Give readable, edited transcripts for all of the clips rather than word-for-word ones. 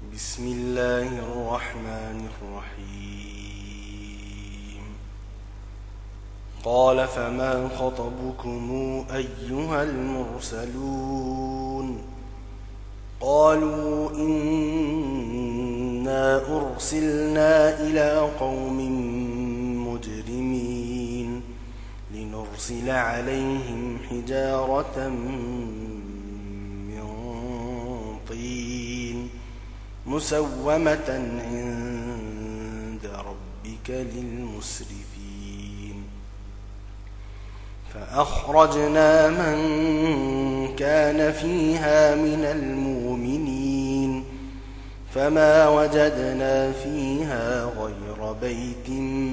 بسم الله الرحمن الرحيم. قال فما خطبكم أيها المرسلون؟ قالوا إنا أرسلنا إلى قوم مجرمين لنرسل عليهم حجارة من طين مسومة عند ربك للمسرفين. فأخرجنا من كان فيها من المؤمنين فما وجدنا فيها غير بيت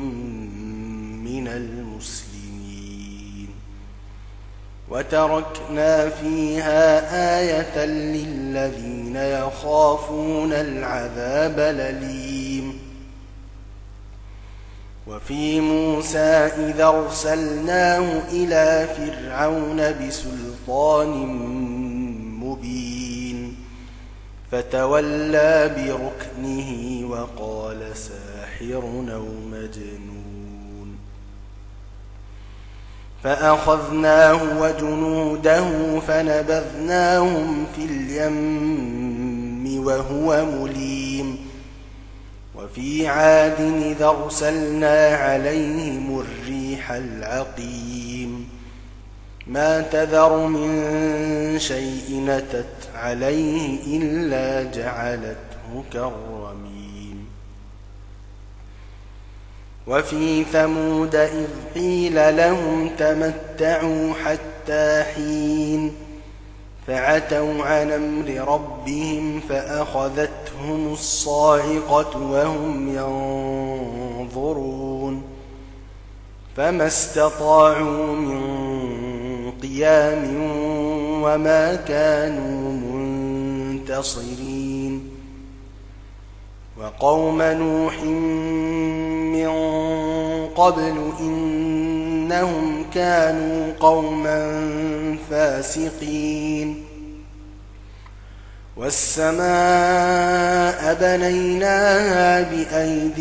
من المسلمين وتركنا فيها آية للذين يخافون العذاب الأليم. وفي موسى إذا أرسلناه إلى فرعون بسلطان مبين فتولى بركنه وقال ساحر أو مجنون. فأخذناه وجنوده فنبذناهم في اليم وهو مليم. وفي عاد إذا أرسلنا عليهم الريح العقيم ما تذر من شيء أتت عليه إلا جعلته كالرميم. وفي ثمود إذ قيل لهم تمتعوا حتى حين فعتوا عن أمر ربهم فأخذتهم الصاعقة وهم ينظرون فما استطاعوا من قيام وما كانوا منتصرين. وقوم نوح من قبل إنهم كانوا قوما فاسقين. والسماء بنيناها بأيد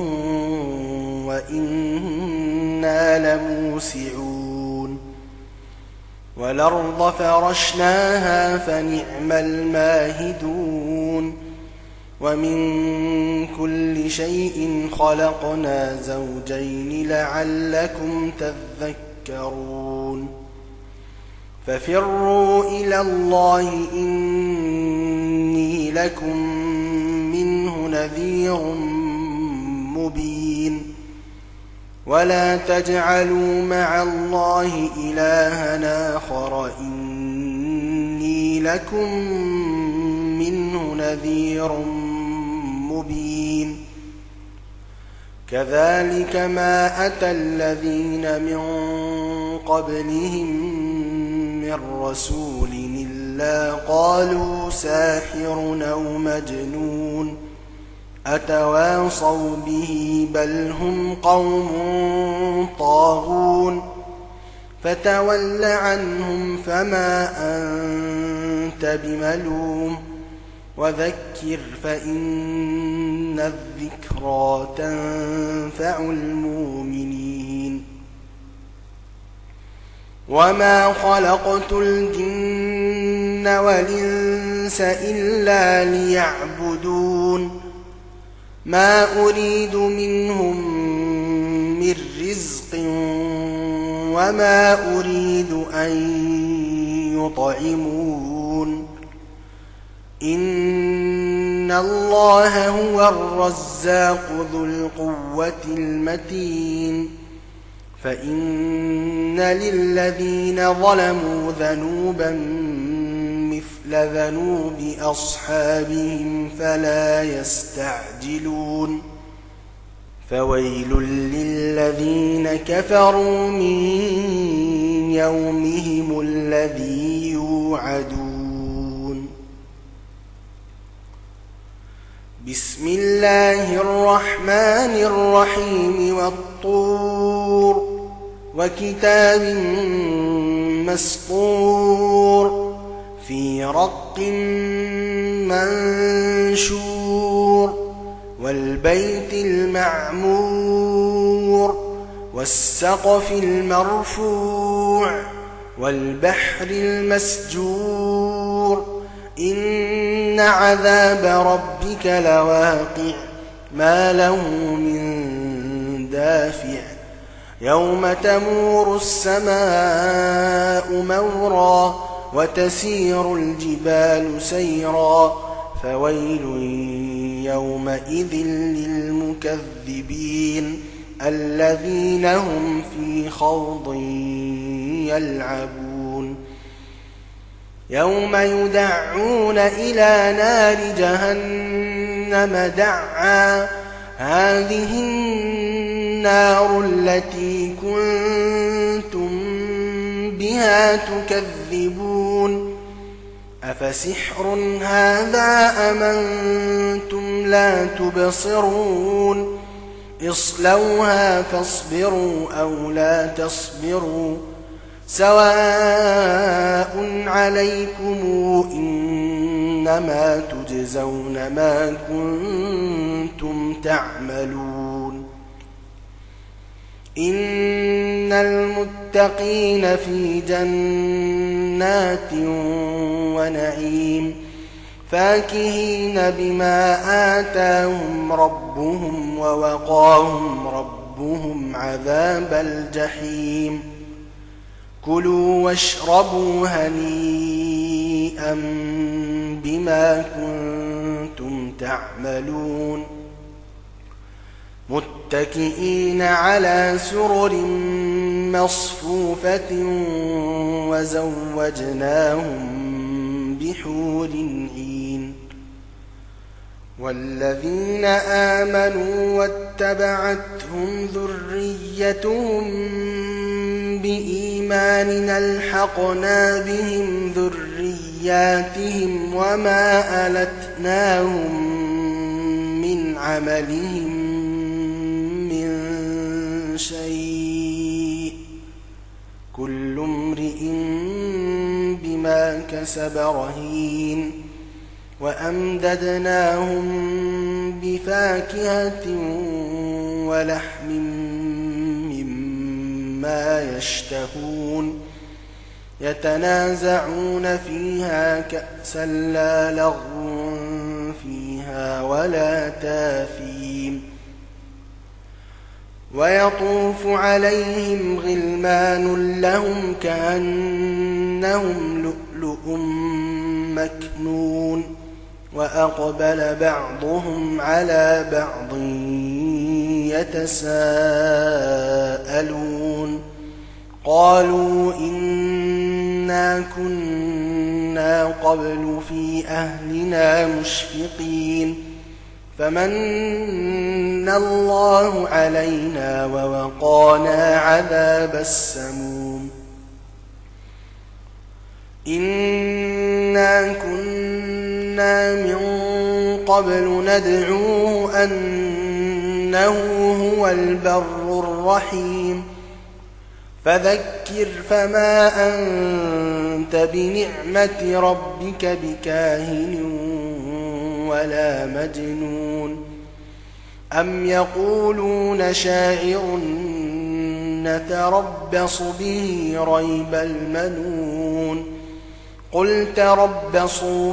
وإنا لموسعون. والأرض فرشناها فنعم الماهدون. ومن كل شيء خلقنا زوجين لعلكم تذكرون. ففروا إلى الله إني لكم منه نذير مبين. ولا تجعلوا مع الله إلها آخر إني لكم منه نذير مبين. كذلك ما أتى الذين من قبلهم من رسول إلا قالوا ساحر أو مجنون أتواصوا به بل هم قوم طاغون. فتول عنهم فما أنت بملوم وذكر فإن الذكرى تنفع المؤمنين. وما خلقت الجن والإنس إلا ليعبدون ما أريد منهم من رزق وما أريد أن يطعمون. إن الله هو الرزاق ذو القوة المتين. فإن للذين ظلموا ذنوبا مثل ذنوب أصحابهم فلا يستعجلون. فويل للذين كفروا من يومهم الذي يوعدون. بسم الله الرحمن الرحيم. والطور وكتاب مسطور في رق منشور والبيت المعمور والسقف المرفوع والبحر المسجور إن عذاب ربك لواقع ما له من دافع يوم تمور السماء مورا وتسير الجبال سيرا فويل يومئذ للمكذبين الذين هم في خوض يلعبون يوم يدعون إلى نار جهنم دعا هذه النار التي كنتم بها تكذبون أفسحر هذا أم أنتم لا تبصرون اصلوها فاصبروا أو لا تصبروا سواء عليكم إنما تجزون ما كنتم تعملون إن المتقين في جنات ونعيم فاكهين بما آتاهم ربهم ووقاهم ربهم عذاب الجحيم كلوا واشربوا هنيئا بما كنتم تعملون متكئين على سرر مصفوفة وزوجناهم بحور عين والذين آمنوا واتبعتهم ذريتهم بإيمان ألحقنا بهم ذرياتهم وما ألتناهم من عملهم من شيء كل امرئ بما كسب رهين وأمددناهم بفاكهة ولحم مما يشتهون يتنازعون فيها كأسا لا لغو فيها ولا تاثيم ويطوف عليهم غلمان لهم كأنهم لؤلؤ مكنون وأقبل بعضهم على بعض يتساءلون قالوا إنا كنا قبل في أهلنا مشفقين فمن الله علينا ووقانا عذاب السموم إنا كنا من قبل ندعوه أنه هو البر الرحيم فذكر فما أنت بنعمة ربك بكاهن ولا مجنون أم يقولون شاعر نتربص به ريب المنون قل تربصوا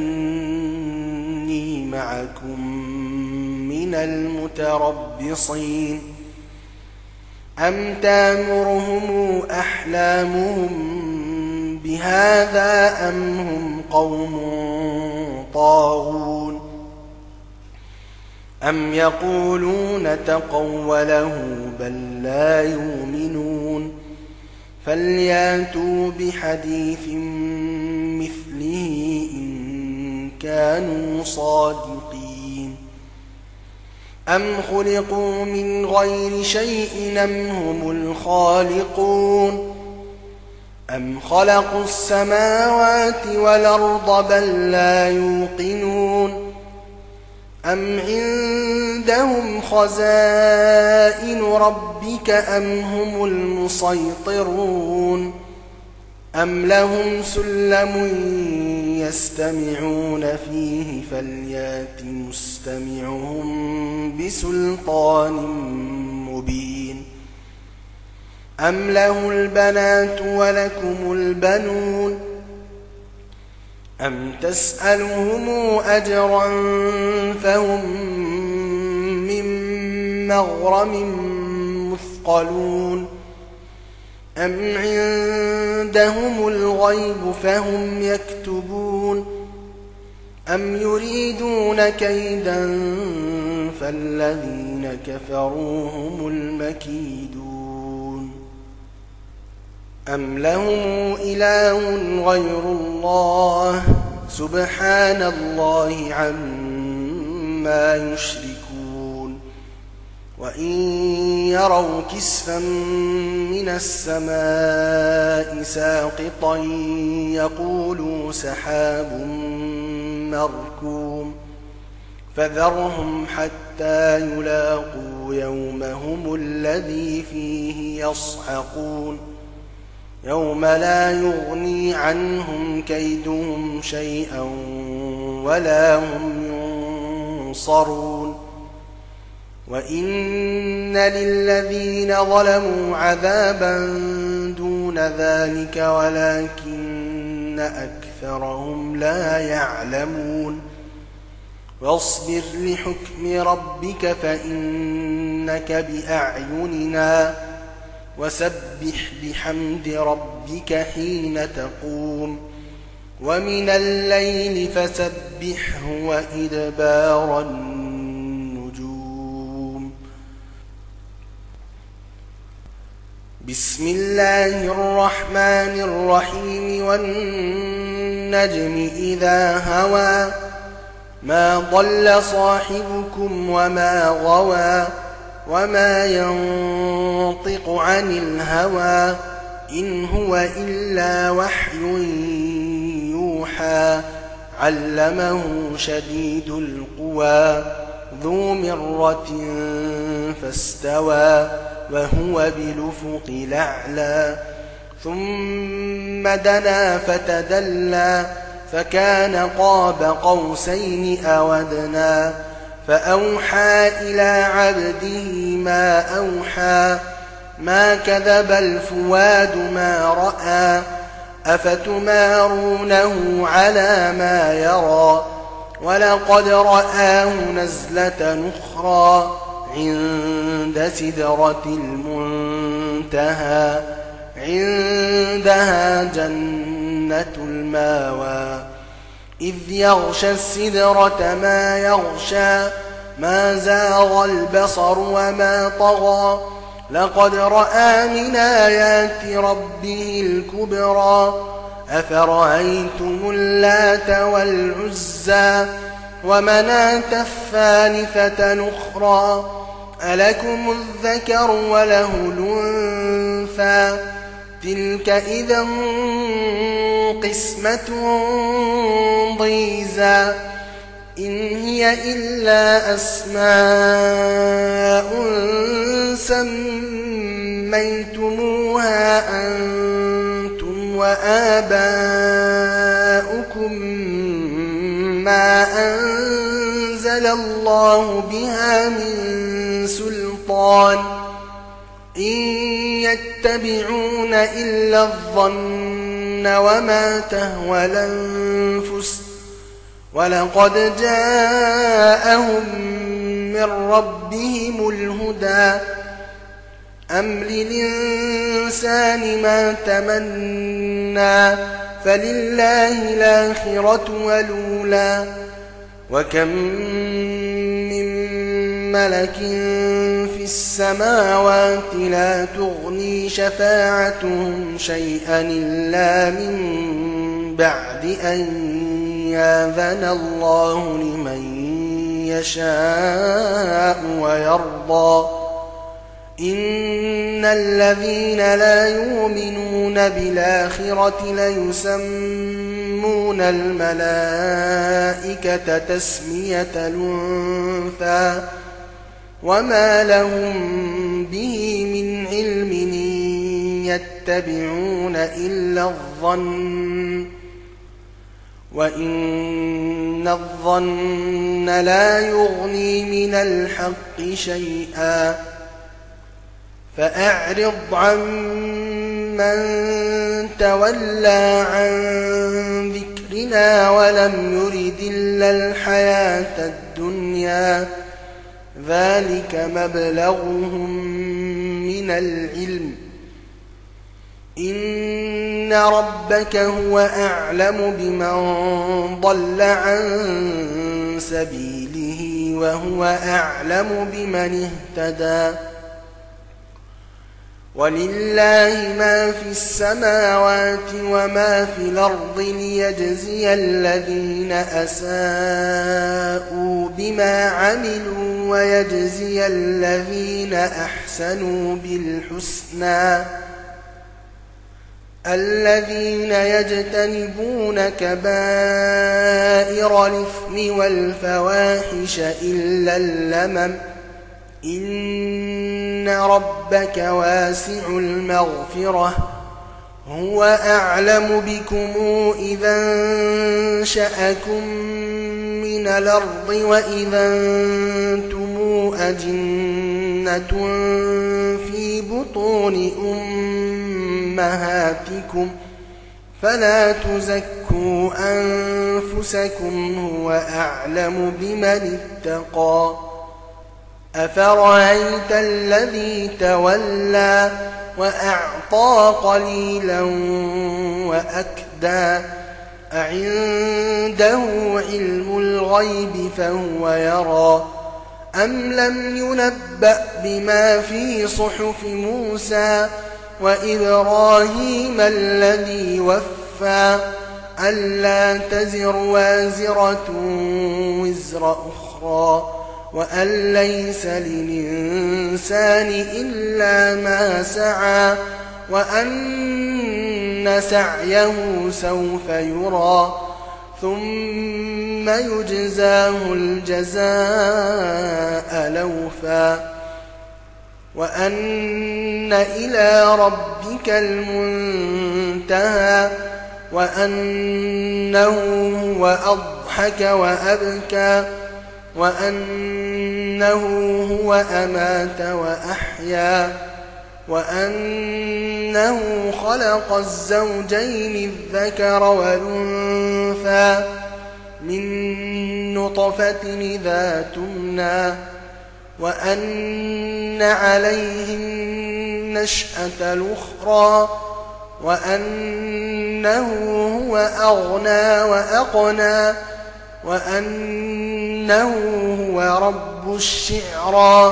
فإني معكم من المتربصين أم تامرهم أحلامهم بهذا أم هم قوم طاغون أم يقولون تقوله بل لا يؤمنون فلياتوا بحديث مثله إن كانوا صادقين أم خلقوا من غير شيء أم هم الخالقون أم خلقوا السماوات والأرض بل لا يوقنون أم عندهم خزائن ربك أم هم المسيطرون أم لهم سلم يستمعون فيه فليات مستمعهم بسلطان مبين أم له البنات ولكم البنون أم تسألهم أجرا فهم من مغرم مثقلون أم عندهم الغيب فهم يكتبون أم يريدون كيدا فالذين كفروا هم المكيدون أم لهم إله غير الله سبحان الله عما يشركون وإن يروا كسفا من السماء ساقطا يقولوا سحاب مركوم فذرهم حتى يلاقوا يومهم الذي فيه يصعقون يوم لا يغني عنهم كيدهم شيئا ولا هم ينصرون وإن للذين ظلموا عذابا دون ذلك ولكن أكثرهم لا يعلمون واصبر لحكم ربك فإنك بأعيننا وسبح بحمد ربك حين تقوم ومن الليل فسبحه وإدبار النجوم بسم الله الرحمن الرحيم والنجم إذا هوى ما ضل صاحبكم وما غوى وما ينطق عن الهوى إن هو إلا وحي يوحى علمه شديد القوى ذو مرة فاستوى وهو بالأفق الأعلى ثم دنا فتدلى فكان قاب قوسين أو أدنى فأوحى إلى عبده ما أوحى ما كذب الفؤاد ما رأى أفتمارونه على ما يرى ولقد رآه نزلة أخرى عند سدرة المنتهى عندها جنة الماوى إذ يغشى السدرة ما يغشى ما زاغ البصر وما طغى لقد رأى من آيات ربه الكبرى أفرأيتم اللات والعزى ومناة الثالثة الأخرى ألكم الذكر وله الأنثى تلك إذا قسمة ضيزى إن هي إلا أسماء سميتموها أنتم وآباؤكم ما أنزل الله بها من سلطان إن يتبعون إلا الظن وما تهوى الأنفس ولقد جاءهم من ربهم الهدى أم للإنسان ما تمنى فلله الآخرة والأولى وكم من ملك في السماوات لا تغني شفاعتهم شيئا إلا من بعد أن يأذن الله لمن يشاء ويرضى إن الذين لا يؤمنون بالآخرة ليسمون الملائكة تسمية الأنثى وما لهم به من علم يتبعون إلا الظن الظن لا يغني من الحق شيئا فأعرض عن من تولى عن ذكرنا ولم يرد إلا الحياة الدنيا ذلك مبلغهم من العلم إن ربك هو أعلم بمن ضل عن سبيله وهو أعلم بمن اهتدى ولله ما في السماوات وما في الأرض ليجزي الذين أساءوا بما عملوا ويجزي الذين أحسنوا بالحسنى الذين يجتنبون كبائر الإثم والفواحش إلا اللمم إن ربك واسع المغفرة هو أعلم بكم إذا انشأكم من الأرض وإذا أنتم أجنة في بطون أمهاتكم فلا تزكوا أنفسكم هو أعلم بمن اتقى أفرأيت الذي تولى وأعطى قليلا وأكدى أعنده علم الغيب فهو يرى أم لم ينبأ بما في صحف موسى وإبراهيم الذي وفى ألا تزر وازرة وزر أخرى وأن ليس للإنسان إلا ما سعى وأن سعيه سوف يرى ثم يجزاه الجزاء الأوفى وأن إلى ربك المنتهى وأنه هو أضحك وأبكى وأنه هو أمات وأحيا وأنه خلق الزوجين الذكر والأنثى من نطفة إذا تمنى وأن عليه النشأة الأخرى وأنه هو أغنى وأقنى وأنه هو رب الشعرى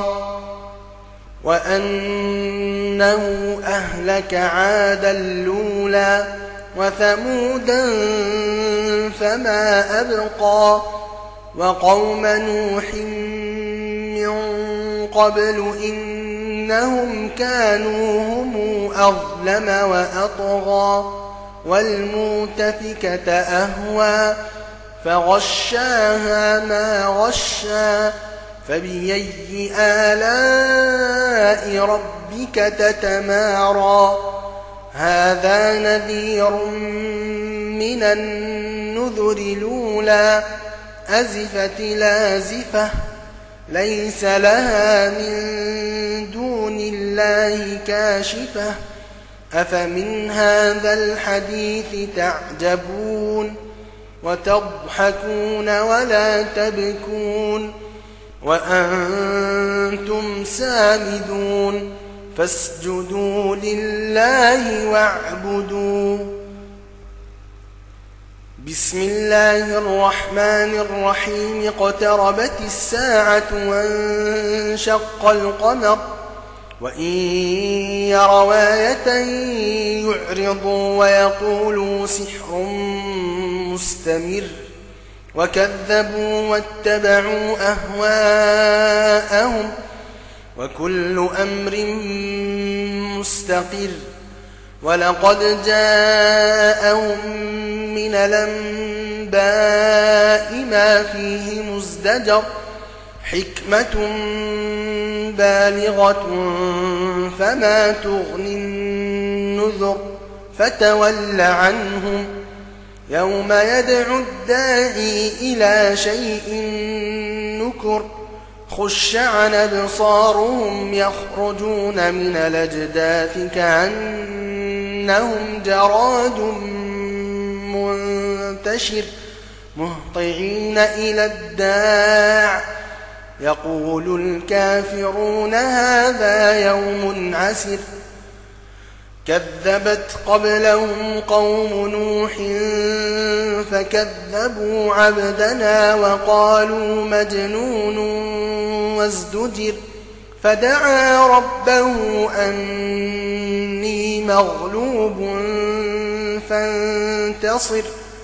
وأنه أهلك عادا الأولى وثمودا فما أبقى وقوم نوح من قبل إنهم كانوا هم أظلم وأطغى والمؤتفكة أهوى فغشاها ما غشا فبأي آلاء ربك تتمارى هذا نذير من النذر الأولى أزفت لازفة ليس لها من دون الله كاشفة أفمن هذا الحديث تعجبون وتضحكون ولا تبكون وأنتم سامدون فاسجدوا لله واعبدوا بسم الله الرحمن الرحيم اقتربت الساعة وانشق القمر وإن يروا آية يعرضوا ويقولوا سحر مستمر وكذبوا واتبعوا أهواءهم وكل أمر مستقر ولقد جاءهم من الأنباء ما فيه مزدجر حكمة بالغة فما تغني النذر فتول عنهم يوم يدعو الداعي إلى شيء نكر خش عن أبصارهم يخرجون من الأجداث كأنهم جراد منتشر مهطعين إلى الداع يقول الكافرون هذا يوم عسر كذبت قبلهم قوم نوح فكذبوا عبدنا وقالوا مجنون وازدجر فدعا ربه أني مغلوب فانتصر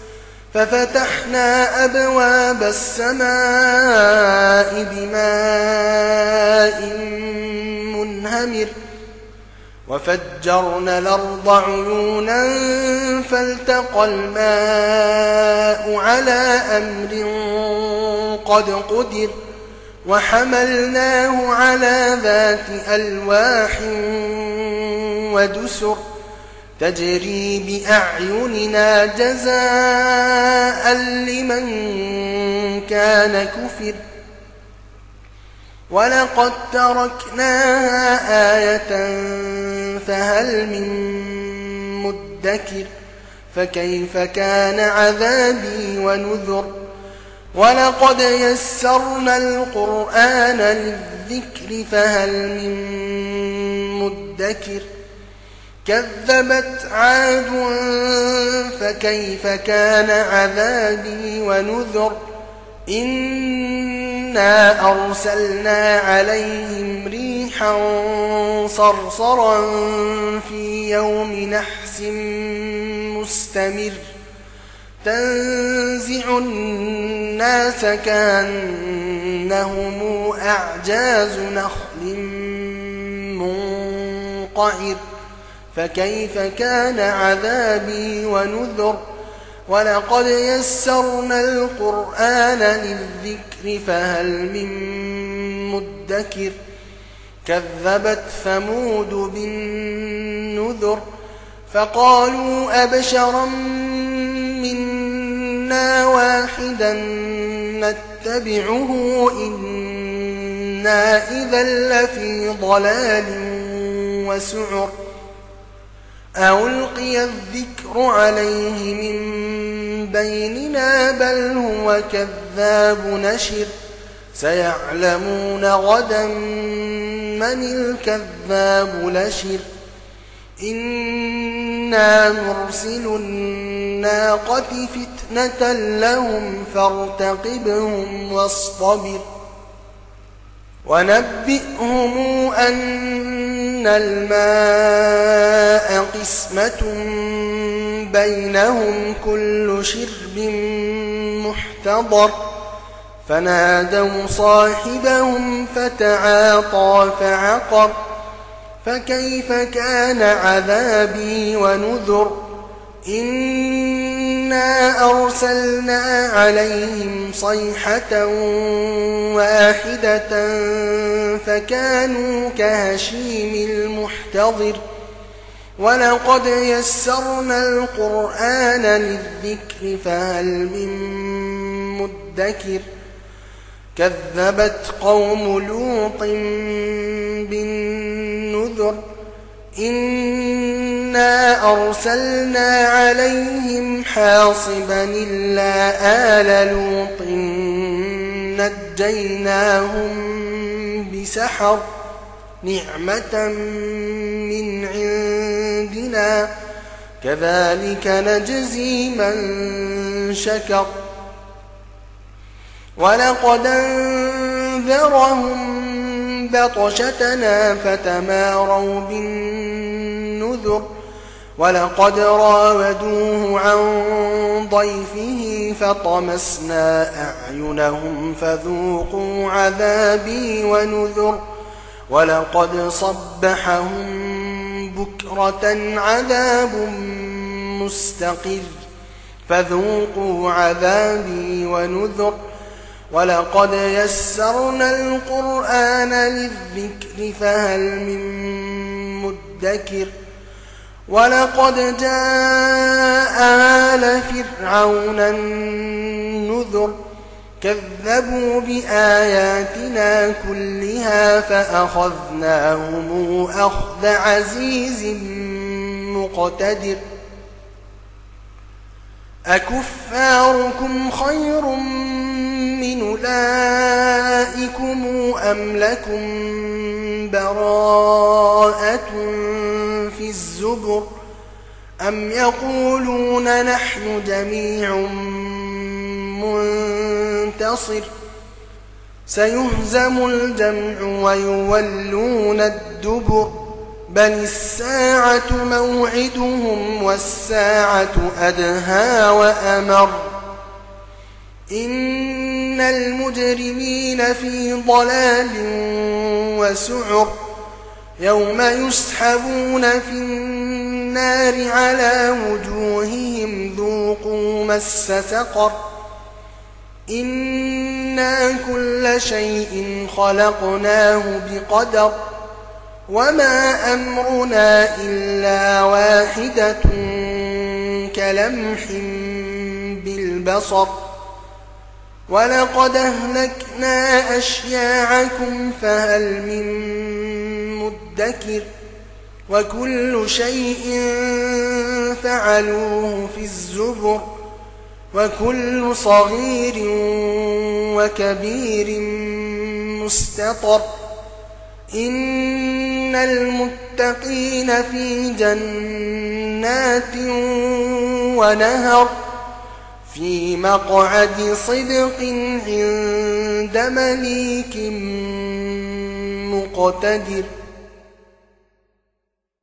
ففتحنا أبواب السماء بماء منهمر وفجرنا الأرض عيونا فالتقى الماء على أمر قد قدر وحملناه على ذات ألواح ودسر تجري بأعيننا جزاء لمن كان كفر ولقد تركناها آية فهل من مدكر فكيف كان عذابي ونذر ولقد يسرنا القرآن للذكر فهل من مدكر كذبت عاد فكيف كان عذابي ونذر إنا أرسلنا عليهم ريحا صرصرا في يوم نحس مستمر تنزع الناس كأنهم أعجاز نخل منقعر فكيف كان عذابي ونذر ولقد يسرنا القرآن للذكر فهل من مدكر كذبت ثمود بالنذر فقالوا أبشرا منا واحدا نتبعه إنا إذا لفي ضلال وسعر ألقي الذكر عليه من بيننا بل هو كذاب نشر سيعلمون غدا من الكذاب لشر إنا نرسل الناقة فتنة لهم فارتقبهم واصطبر ونبئهم أن الماء قسمة بينهم كل شرب محتضر فنادوا صاحبهم فتعاطى فعقر فكيف كان عذابي ونذر إنا أرسلنا عليهم صيحة واحدة فكانوا كهشيم المحتضر ولقد يسرنا القرآن للذكر فهل من مدكر كذبت قوم لوط بالنذر إنا أرسلنا عليهم حاصبا إلا آل لوط نجيناهم بسحر نعمة من عندنا كذلك نجزي من شكر ولقد أنذرهم بطشتنا فتماروا بالنذر ولقد راودوه عن ضيفه فطمسنا أعينهم فذوقوا عذابي ونذر ولقد صبحهم بكرة عذاب مستقر فذوقوا عذابي ونذر ولقد يسرنا القرآن للذكر فهل من مدكر ولقد جاء آل فرعون النذر كذبوا بآياتنا كلها فأخذناهم أخذ عزيز مقتدر أكفاركم خير من أولئكم أم لكم براءة في الزبر أم يقولون نحن جميع منتصر سيهزم الجمع ويولون الدبر بل الساعة موعدهم والساعة أدهى وأمر إن المجرمين في ضلال وسعر يوم يسحبون في النار على وجوههم ذوقوا مس سقر إنا كل شيء خلقناه بقدر وما أمرنا إلا واحدة كلمح بالبصر ولقد أهلكنا أشياعكم فهل من مدكر وكل شيء فعلوه في الزبر وكل صغير وكبير مستطر إن المتقين في جنات ونهر في مقعد صدق عند مليك مقتدر